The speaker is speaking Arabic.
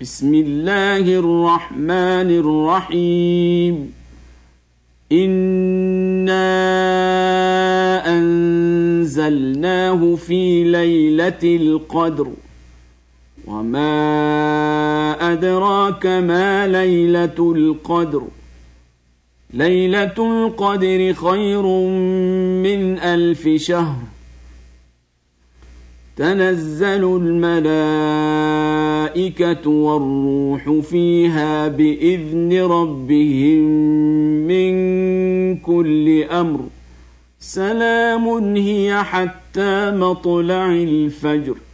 بسم الله الرحمن الرحيم إنا أنزلناه في ليلة القدر وما أدراك ما ليلة القدر ليلة القدر خير من 1000 شهر تنزل الملائكة والروح فيها بإذن ربهم من كل أمر سلام هي حتى مطلع الفجر